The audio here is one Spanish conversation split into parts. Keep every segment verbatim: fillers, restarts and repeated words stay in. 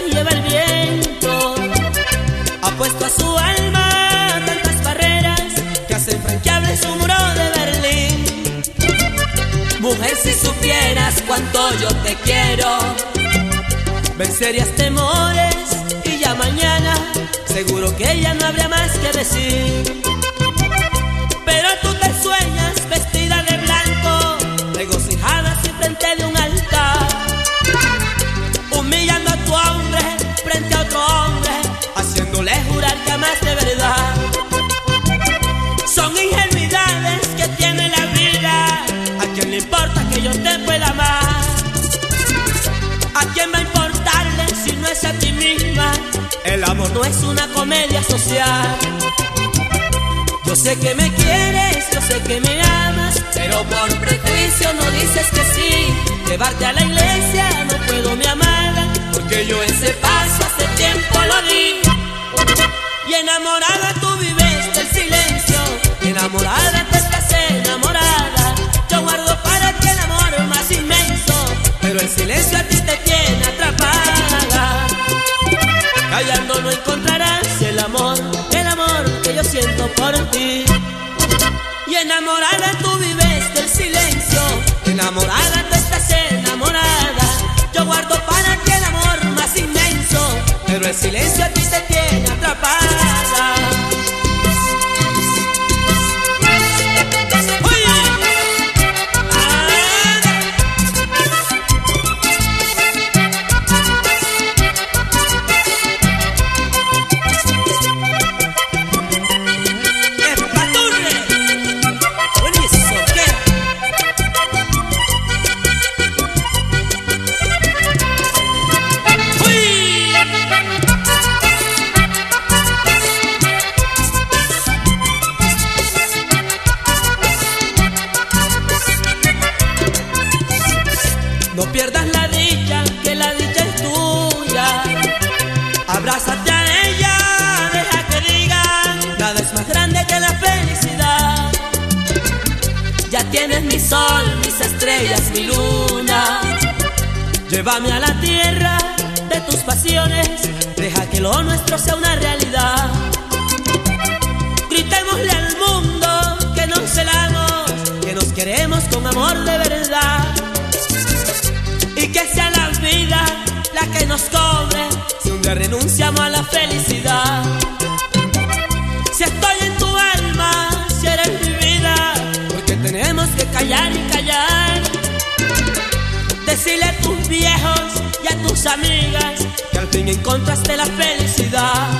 lleva el viento. Ha puesto a su alma tantas barreras que hacen infranqueable su muro de Berlín. Mujer, si supieras cuánto yo te quiero, vencerías temores y ya mañana seguro que ya no habría más que decir. Pero tú te sueñas vestida de blanco, regocijada así frente de un altar, humillando a tu hombre frente a otro hombre, haciéndole jurar que amas de verdad. Son ingenuidades que tiene la vida. ¿A quién le importa que yo te pueda amar? ¿A quién va a importarle si no es a ti misma? El amor no es una comedia social. Yo sé que me quieres, yo sé que me amas, pero por prejuicio no dices que sí. Llevarte a la iglesia no puedo, mi amada, porque yo ese paso hace tiempo lo di. Y enamorada tú vives del silencio, enamorada tú estás enamorada. Yo guardo para ti el amor más inmenso, pero el silencio a ti te tiene atrapada. Callando no encontrarás el amor, el amor que yo siento por ti. Y enamorada tú vives del silencio, enamorada tú estás enamorada. Yo guardo para ti el amor más inmenso, pero el silencio a ti te tiene atrapada. No pierdas la dicha, que la dicha es tuya. Abrázate a ella, deja que digan, nada es más grande que la felicidad. Ya tienes mi sol, mis estrellas, mi luna. Llévame a la tierra de tus pasiones, deja que lo nuestro sea una realidad. Gritémosle al mundo que nos celamos, que nos queremos con amor de verdad. Y que sea la vida la que nos cobre si un día renunciamos a la felicidad. Si estoy en tu alma, si eres mi vida, porque tenemos que callar y callar. Decirle a tus viejos y a tus amigas que al fin encontraste la felicidad.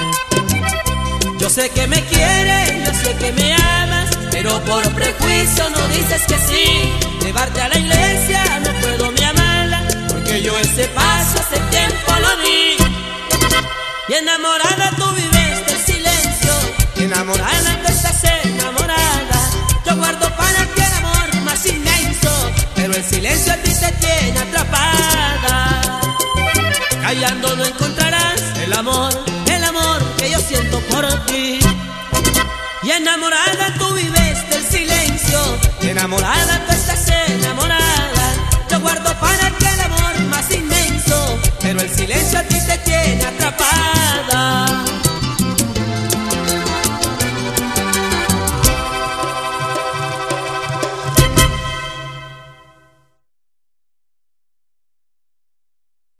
Yo sé que me quieres, yo sé que me amas, pero por prejuicio no dices que sí. Llevarte a la iglesia no puedo, mi amada, porque yo ese paso hace tiempo lo di. Y enamorada tú vives del silencio, enamorada tú estás enamorada. Yo guardo para ti el amor más inmenso, pero el silencio a ti te tiene atrapada. Callando no encontrarás el amor, el amor que yo siento por ti. Y enamorada tú vives del silencio, enamorada tú estás enamorada. Yo guardo para ti el amor más inmenso, pero el silencio a ti te tiene atrapada.